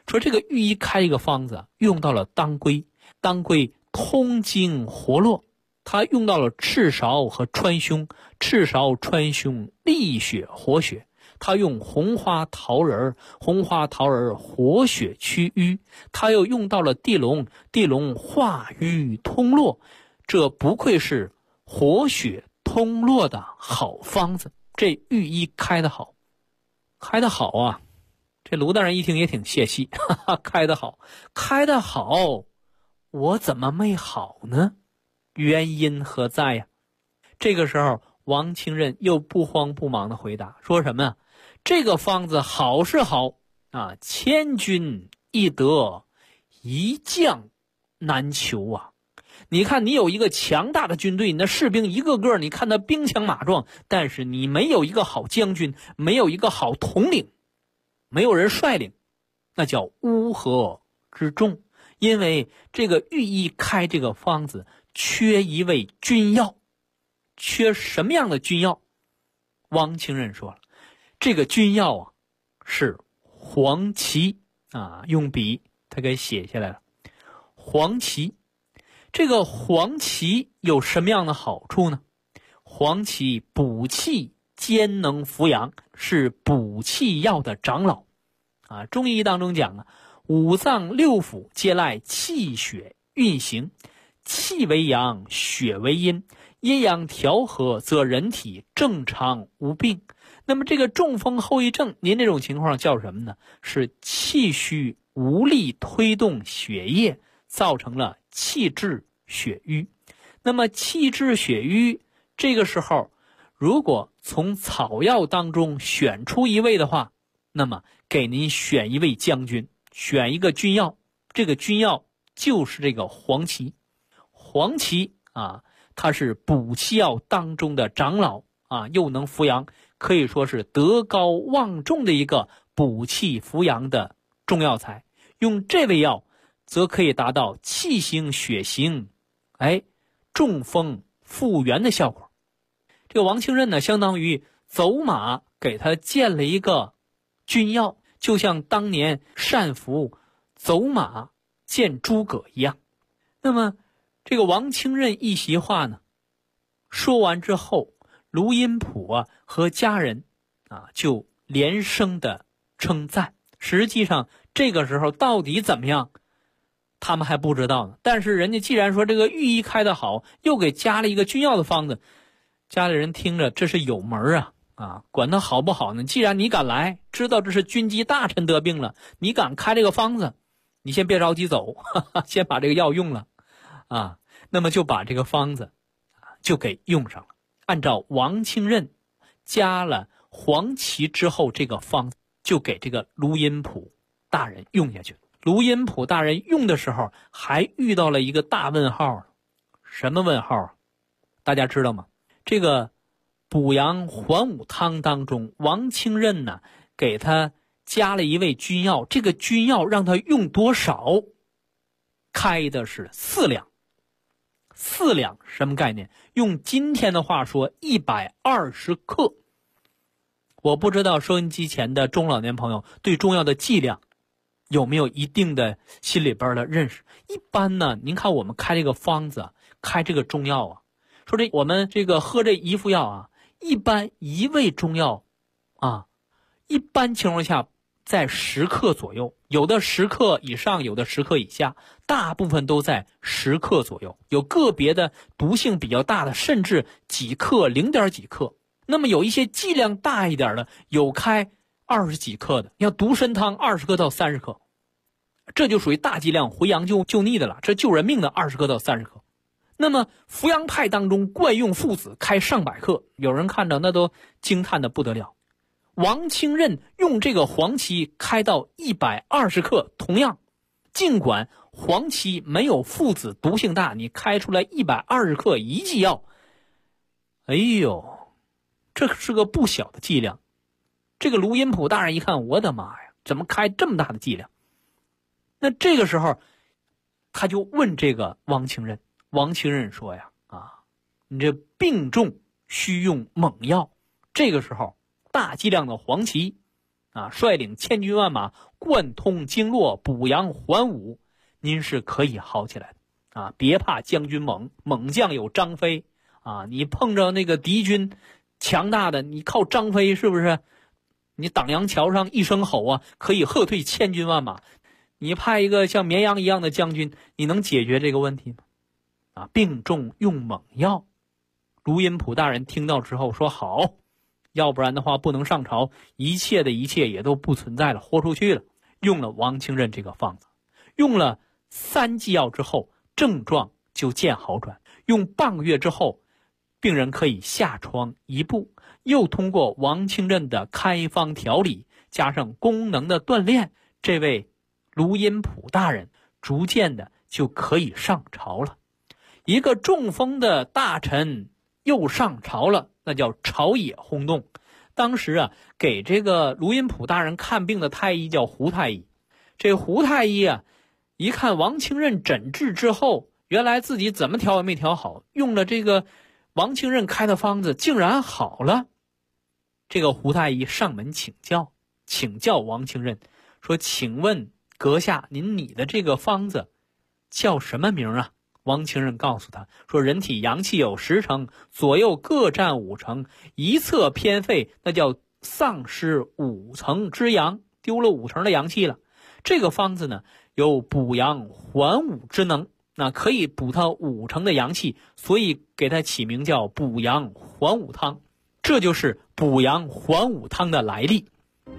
S5: 说这个御医开一个方子用到了当归，当归通经活络，它用到了赤芍和川芎，赤芍川芎利血活血，它用红花桃仁，红花桃仁活血祛瘀，它又用到了地龙，地龙化瘀通络，这不愧是活血通络的好方子。这御医开得好，开得好啊！这卢大人一听也挺泄气，开得好，开得好，我怎么没好呢？原因何在呀？这个时候王清任又不慌不忙的回答，说什么呀？这个方子好是好啊，千军易得，一将难求啊。你看你有一个强大的军队，你的士兵一个个你看他兵强马壮，但是你没有一个好将军，没有一个好统领，没有人率领，那叫乌合之众。因为这个御医开这个方子缺一味君药，缺什么样的君药？王清任说了，这个君药啊是黄芪啊，用笔他给写下来了。黄芪，这个黄芪有什么样的好处呢？黄芪补气兼能扶阳，是补气药的长老啊。中医当中讲啊，五脏六腑皆赖气血运行，气为阳，血为阴，阴阳调和，则人体正常无病。那么这个中风后遗症，您这种情况叫什么呢？是气虚无力推动血液，造成了气滞血瘀。那么气滞血瘀，这个时候如果从草药当中选出一味的话，那么给您选一位将军，选一个君药，这个君药就是这个黄芪。黄芪啊，它是补气药当中的长老啊，又能扶阳，可以说是德高望重的一个补气扶阳的中药材。用这味药则可以达到气行血行，中风复原的效果。这个王清任呢，相当于走马给他建了一个君药，就像当年单福走马见诸葛一样。那么这个王清任一席话呢说完之后，卢荫甫啊和家人啊就连声的称赞。实际上这个时候到底怎么样他们还不知道呢，但是人家既然说这个御医开得好，又给加了一个君药的方子，家里人听着这是有门啊，管他好不好呢？既然你敢来，知道这是军机大臣得病了，你敢开这个方子，你先别着急走，先把这个药用了啊。那么就把这个方子就给用上了，按照王清任加了黄芪之后，这个方子就给这个卢荫甫大人用下去了。卢荫甫大人用的时候还遇到了一个大问号。什么问号？大家知道吗？这个补阳还五汤当中，王清任呢给他加了一味君药，这个君药让他用多少？开的是4两。4两什么概念？用今天的话说120克。我不知道收音机前的中老年朋友对中药的剂量有没有一定的心里边的认识。一般呢，您看我们开这个方子，开这个中药啊，说我们这个喝这一副药啊，一般一味中药啊，一般情况下在10克左右，有的10克以上，有的10克以下，大部分都在10克左右，有个别的毒性比较大的，甚至几克0点几克。那么有一些剂量大一点的，有开20几克的，像独参汤20克到30克，这就属于大剂量回阳救逆的了，这救人命的20克到30克。那么扶阳派当中惯用附子开上百克，有人看着那都惊叹的不得了。王清任用这个黄芪开到120克，同样尽管黄芪没有附子毒性大，你开出来120克一剂药，哎呦，这是个不小的剂量。这个卢荫甫大人一看，我的妈呀，怎么开这么大的剂量？那这个时候他就问这个王清任，王清任说呀，你这病重需用猛药，这个时候大剂量的黄芪率领千军万马贯通经络，补阳还五，您是可以好起来的啊！别怕将军猛，猛将有张飞啊！你碰着那个敌军强大的，你靠张飞是不是？你党阳桥上一声吼啊，可以喝退千军万马。你派一个像绵羊一样的将军，你能解决这个问题吗？啊，病重用猛药。卢荫甫大人听到之后说好，要不然的话不能上朝，一切的一切也都不存在了，豁出去了。用了王清任这个方子，用了3剂药之后，症状就见好转。用半个月之后，病人可以下床1步。又通过王清任的开方调理，加上功能的锻炼，这位卢荫甫大人逐渐的就可以上朝了。一个中风的大臣又上朝了，那叫朝野轰动。当时啊，给这个卢荫甫大人看病的太医叫胡太医。这胡太医啊，一看王清任诊治之后，原来自己怎么调也没调好，用了这个王清任开的方子竟然好了。这个胡太医上门请教王清任，说请问阁下，你的这个方子叫什么名啊？王清任告诉他说，人体阳气有10成，左右各占5成，一侧偏废，那叫丧失5成之阳，丢了5成的阳气了。这个方子呢，有补阳还5之能，那可以补他5成的阳气，所以给他起名叫补阳还5汤。这就是补阳还5汤的来历。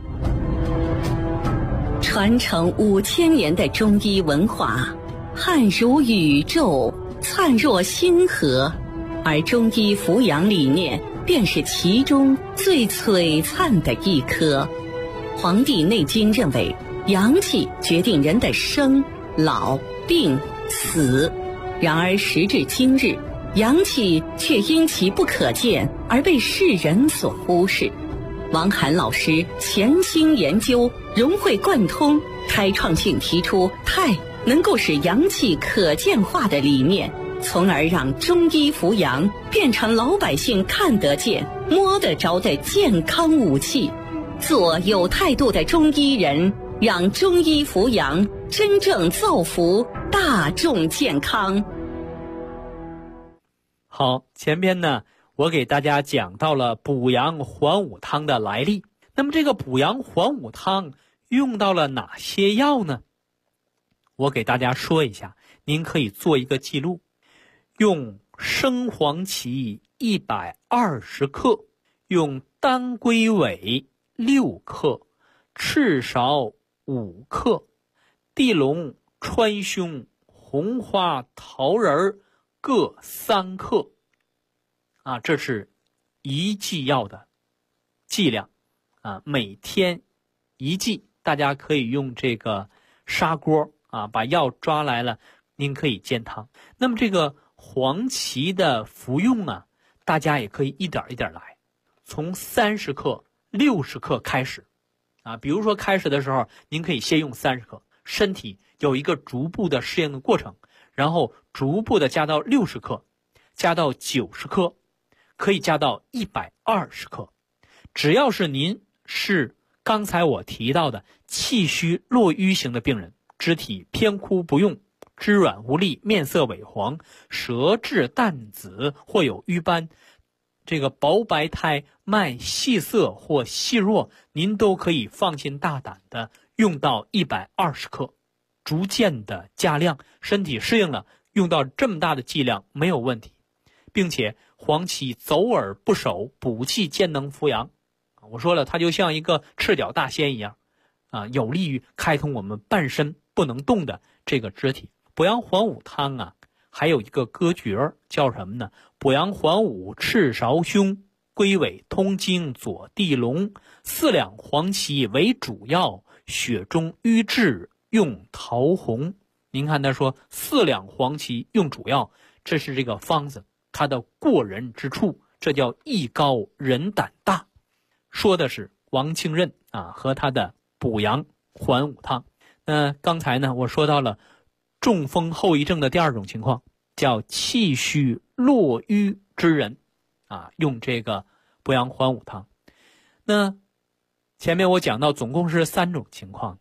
S3: 传承5000年的中医文化，汉如宇宙，灿若星河，而中医扶阳理念便是其中最璀璨的一颗。《黄帝内经》认为，阳气决定人的生、老、病、死。然而时至今日，阳气却因其不可见而被世人所忽视。王涵老师潜心研究，融会贯通，开创性提出太能够使阳气可见化的理念，从而让中医扶阳变成老百姓看得见、摸得着的健康武器。做有态度的中医人，让中医扶阳真正造福大众健康。
S5: 好，前边呢，我给大家讲到了补阳还5汤的来历。那么这个补阳还5汤用到了哪些药呢？我给大家说一下，您可以做一个记录。用生黄芪120克，用当归尾6克，赤芍5克，地龙、川芎、红花、桃仁各3克。啊，这是一剂药的剂量啊，每天1剂。大家可以用这个砂锅啊，把药抓来了，您可以煎汤。那么这个黄芪的服用啊，大家也可以一点一点来，从30克、60克开始啊。比如说开始的时候，您可以先用30克，身体有一个逐步的适应的过程，然后逐步的加到60克，加到90克，可以加到120克。只要是您是刚才我提到的气虚络瘀型的病人，肢体偏枯不用，肢软无力，面色萎黄，舌质淡紫或有瘀斑，这个薄白苔脉细涩或细弱，您都可以放心大胆的用到120克，逐渐的加量，身体适应了，用到这么大的剂量没有问题。并且黄芪走耳不守，补气兼能扶阳。我说了，它就像一个赤脚大仙一样啊，有利于开通我们半身不能动的这个肢体。补阳还5汤啊，还有一个歌诀叫什么呢？补阳还5赤芍胸，归尾通经左地龙，4两黄芪为主药，血中瘀滞用桃红。您看他说4两黄芪用主药，这是这个方子它的过人之处，这叫艺高人胆大。说的是王清任啊和他的补阳还5汤。那刚才呢，我说到了中风后遗症的第2种情况，叫气虚络瘀之人啊，用这个补阳还5汤。那前面我讲到总共是3种情况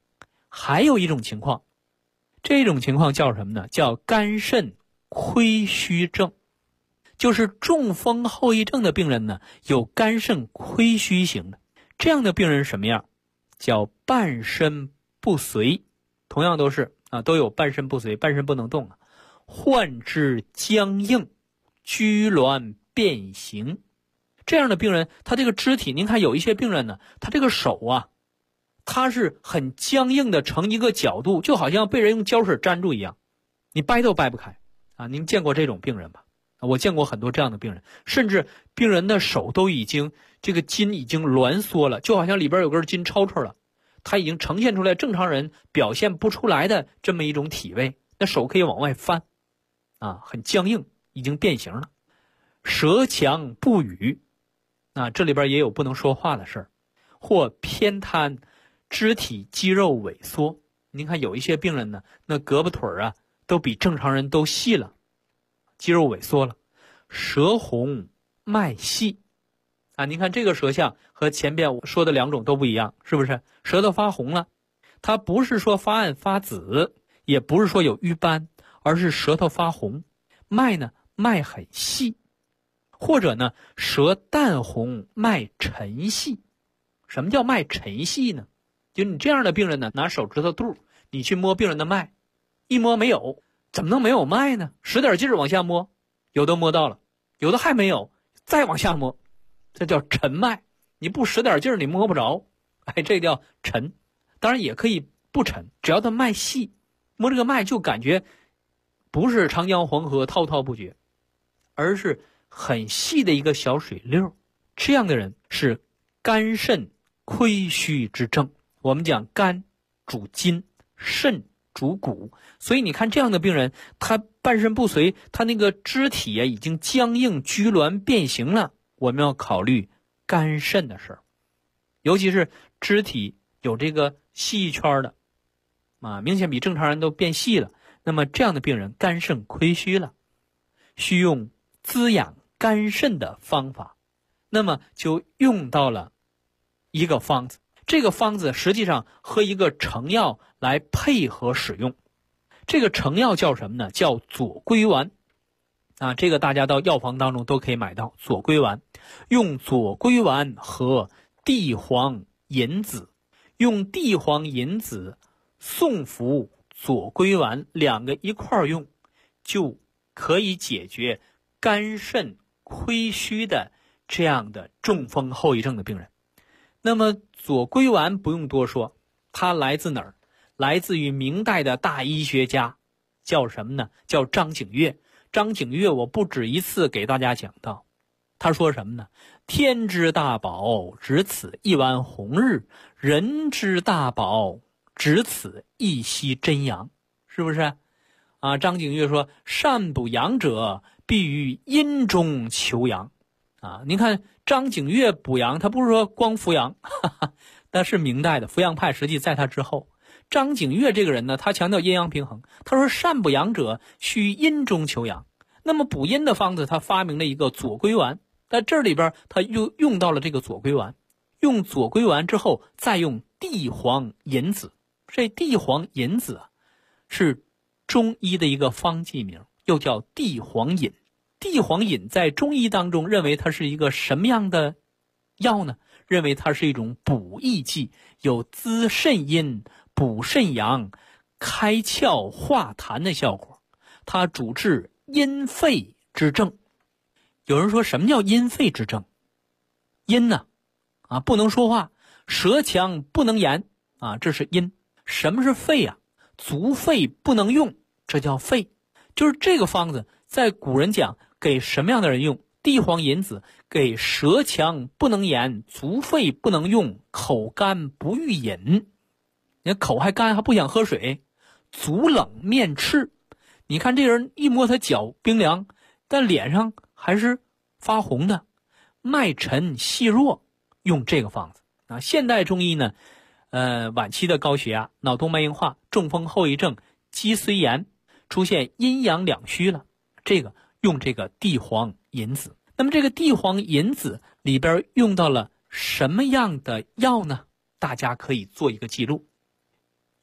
S5: 还有一种情况，这种情况叫什么呢？叫肝肾亏虚症。就是中风后遗症的病人呢，有肝肾亏虚型的。这样的病人什么样？叫半身不遂，同样都有半身不遂，半身不能动患肢僵硬，拘挛变形。这样的病人，他这个肢体，您看有一些病人呢，他这个手他是很僵硬的，成一个角度，就好像被人用胶水粘住一样，你掰都掰不开您见过这种病人吧？我见过很多这样的病人，甚至病人的手都已经这个筋已经挛缩了，就好像里边有根筋抽出了，他已经呈现出来正常人表现不出来的这么一种体位，那手可以往外翻很僵硬，已经变形了。舌强不语这里边也有不能说话的事儿，或偏瘫，肢体肌肉萎缩。您看有一些病人呢，那胳膊腿都比正常人都细了，肌肉萎缩了。舌红脉细您看这个舌象和前边我说的两种都不一样，是不是？舌头发红了，它不是说发暗发紫，也不是说有瘀斑，而是舌头发红。脉呢，脉很细。或者呢，舌淡红，脉沉细。什么叫脉沉细呢？就你这样的病人呢，拿手指头肚你去摸病人的脉，一摸没有，怎么能没有脉呢？使点劲儿往下摸，有的摸到了，有的还没有，再往下摸，这叫沉脉。你不使点劲儿你摸不着，这叫沉。当然也可以不沉，只要它脉细，摸这个脉就感觉不是长江黄河滔滔不绝，而是很细的一个小水溜。这样的人是肝肾亏虚之症。我们讲肝主筋，肾主骨，所以你看这样的病人，他半身不遂，他那个肢体已经僵硬拘挛变形了，我们要考虑肝肾的事儿。尤其是肢体有这个细一圈的明显比正常人都变细了，那么这样的病人肝肾亏虚了，需用滋养肝肾的方法，那么就用到了一个方子。这个方子实际上和一个成药来配合使用。这个成药叫什么呢？叫左归丸这个大家到药房当中都可以买到左归丸。用左归丸和地黄银子，用地黄银子送服左归丸两个一块儿用，就可以解决肝肾亏虚的这样的中风后遗症的病人。那么左归丸不用多说，它来自哪儿？来自于明代的大医学家，叫什么呢？叫张景岳。张景岳我不止一次给大家讲到，他说什么呢？天之大宝，只此一丸红日；人之大宝，只此一夕真阳。是不是张景岳说，善补阳者，必于阴中求阳您看张景岳补阳，他不是说光扶阳，那是明代的扶阳派，实际在他之后。张景岳这个人呢，他强调阴阳平衡，他说善补阳者，须阴中求阳。那么补阴的方子，他发明了一个左归丸，在这里边他又用到了这个左归丸。用左归丸之后，再用地黄银子。这地黄银子是中医的一个方剂名，又叫地黄饮。地黄饮在中医当中认为它是一个什么样的药呢？认为它是一种补益剂，有滋肾阴、补肾阳、开窍化痰的效果。它主治阴肺之症。有人说什么叫阴肺之症？阴呢不能说话，舌强不能言这是阴。什么是肺足肺不能用，这叫肺。就是这个方子在古人讲给什么样的人用？地黄银子给舌强不能言、足肺不能用、口干不欲饮。你看口还干还不想喝水，足冷面赤。你看这人一摸他脚冰凉，但脸上还是发红的，脉沉细弱，用这个方子现代中医呢晚期的高血压、脑动脉硬化、中风后遗症、肌髓炎出现阴阳两虚了，这个用这个地黄银子。那么这个地黄银子里边用到了什么样的药呢？大家可以做一个记录。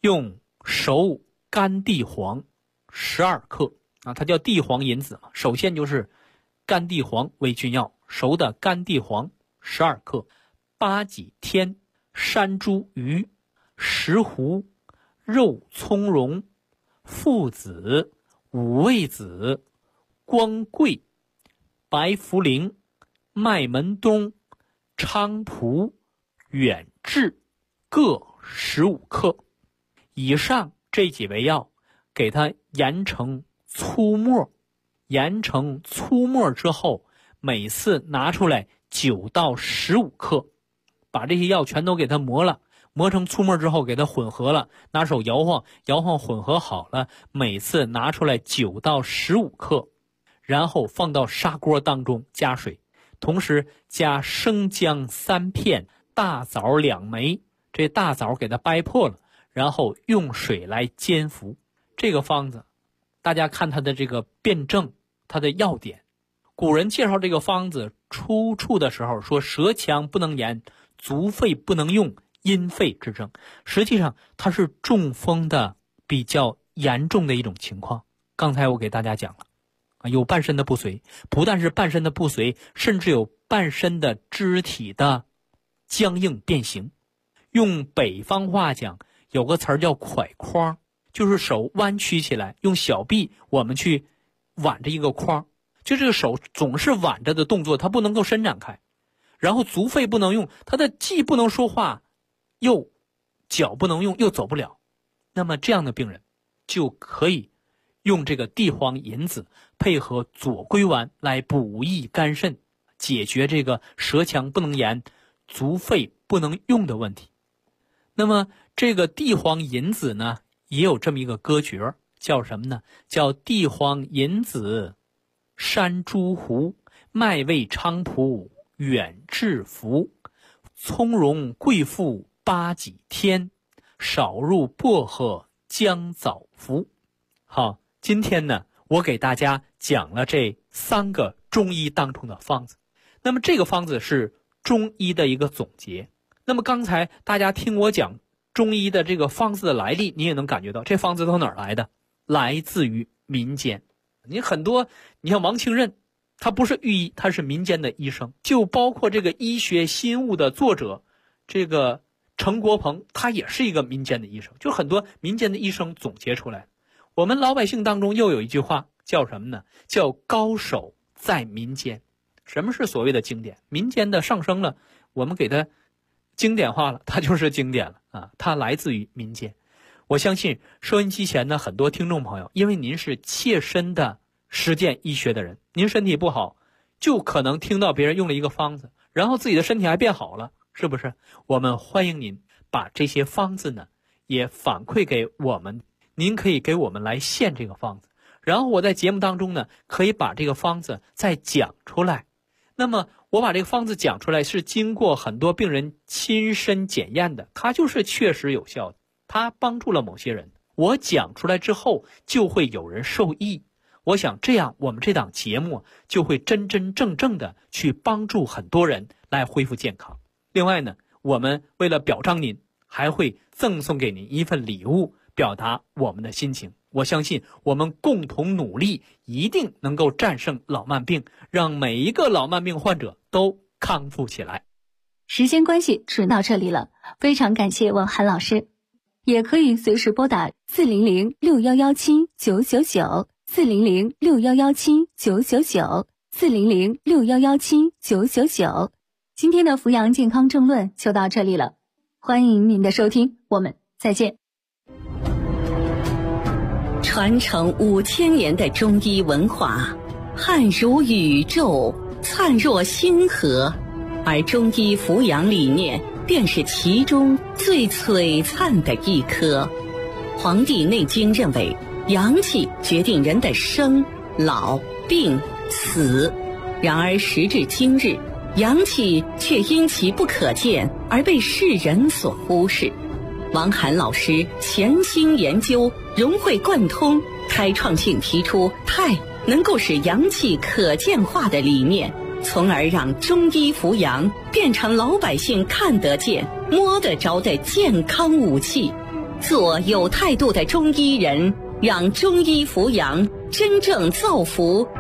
S5: 用熟干地黄12克啊，它叫地黄银子嘛。首先就是干地黄为君药，熟的干地黄12克，八戟天、山茱萸、石斛、肉苁蓉、附子、五味子、光桂、白茯苓、麦门冬、菖蒲、远志各15克。以上这几味药给它研成粗末，研成粗末之后，每次拿出来9到15克，把这些药全都给它磨了，磨成粗末之后给它混合了，拿手摇晃摇晃，混合好了，每次拿出来9到15克，然后放到砂锅当中加水，同时加生姜3片，大枣2枚，这大枣给它掰破了，然后用水来煎服。这个方子大家看它的这个辩证，它的要点。古人介绍这个方子出处的时候说，舌强不能言，足肺不能用，因肺之症。实际上它是中风的比较严重的一种情况。刚才我给大家讲了，有半身的不遂，不但是半身的不遂，甚至有半身的肢体的僵硬变形。用北方话讲，有个词儿叫蒯框，就是手弯曲起来，用小臂我们去挽着一个框，就这个手总是挽着的动作，它不能够伸展开，然后足肺不能用，它的既不能说话，又脚不能用，又走不了。那么这样的病人就可以用这个地黄银子配合左归丸来补益肝肾，解决这个舌强不能言、足肺不能用的问题。那么这个地黄银子呢，也有这么一个歌诀，叫什么呢？叫地黄银子山茱萸，麦味菖蒲远志服，葱蓉桂附八戟天，少入薄荷姜枣服。好，今天呢，我给大家讲了这3个中医当中的方子。那么这个方子是中医的一个总结。那么刚才大家听我讲中医的这个方子的来历，你也能感觉到这方子从哪儿来的？来自于民间。你很多，你像王清任，他不是御医，他是民间的医生。就包括这个医学新物的作者，这个程国鹏，他也是一个民间的医生。就很多民间的医生总结出来。我们老百姓当中又有一句话叫什么呢？叫高手在民间。什么是所谓的经典？民间的上升了，我们给它经典化了，它就是经典了啊！它来自于民间。我相信收音机前的很多听众朋友，因为您是切身的实践医学的人，您身体不好，就可能听到别人用了一个方子，然后自己的身体还变好了，是不是？我们欢迎您把这些方子呢也反馈给我们，您可以给我们来献这个方子，然后我在节目当中呢可以把这个方子再讲出来。那么我把这个方子讲出来是经过很多病人亲身检验的，它就是确实有效的，它帮助了某些人。我讲出来之后就会有人受益，我想这样我们这档节目就会真真正正的去帮助很多人来恢复健康。另外呢，我们为了表彰您，还会赠送给您一份礼物，表达我们的心情。我相信我们共同努力，一定能够战胜老慢病，让每一个老慢病患者都康复起来。
S4: 时间关系，只到这里了，非常感谢王涵老师。也可以随时拨打400-6117-999，400-6117-999，400-6117-999。今天的扶阳健康政论就到这里了，欢迎您的收听，我们再见。
S3: 传承5000年的中医文化，汉如宇宙，灿若星河，而中医扶阳理念便是其中最璀璨的一颗。黄帝内经认为，阳气决定人的生、老、病、死。然而时至今日，阳气却因其不可见而被世人所忽视。王涵老师潜心研究，融会贯通，开创性提出太能够使阳气可见化的理念，从而让中医扶阳变成老百姓看得见、摸得着的健康武器。 做有态度的中医人，让中医扶阳真正造福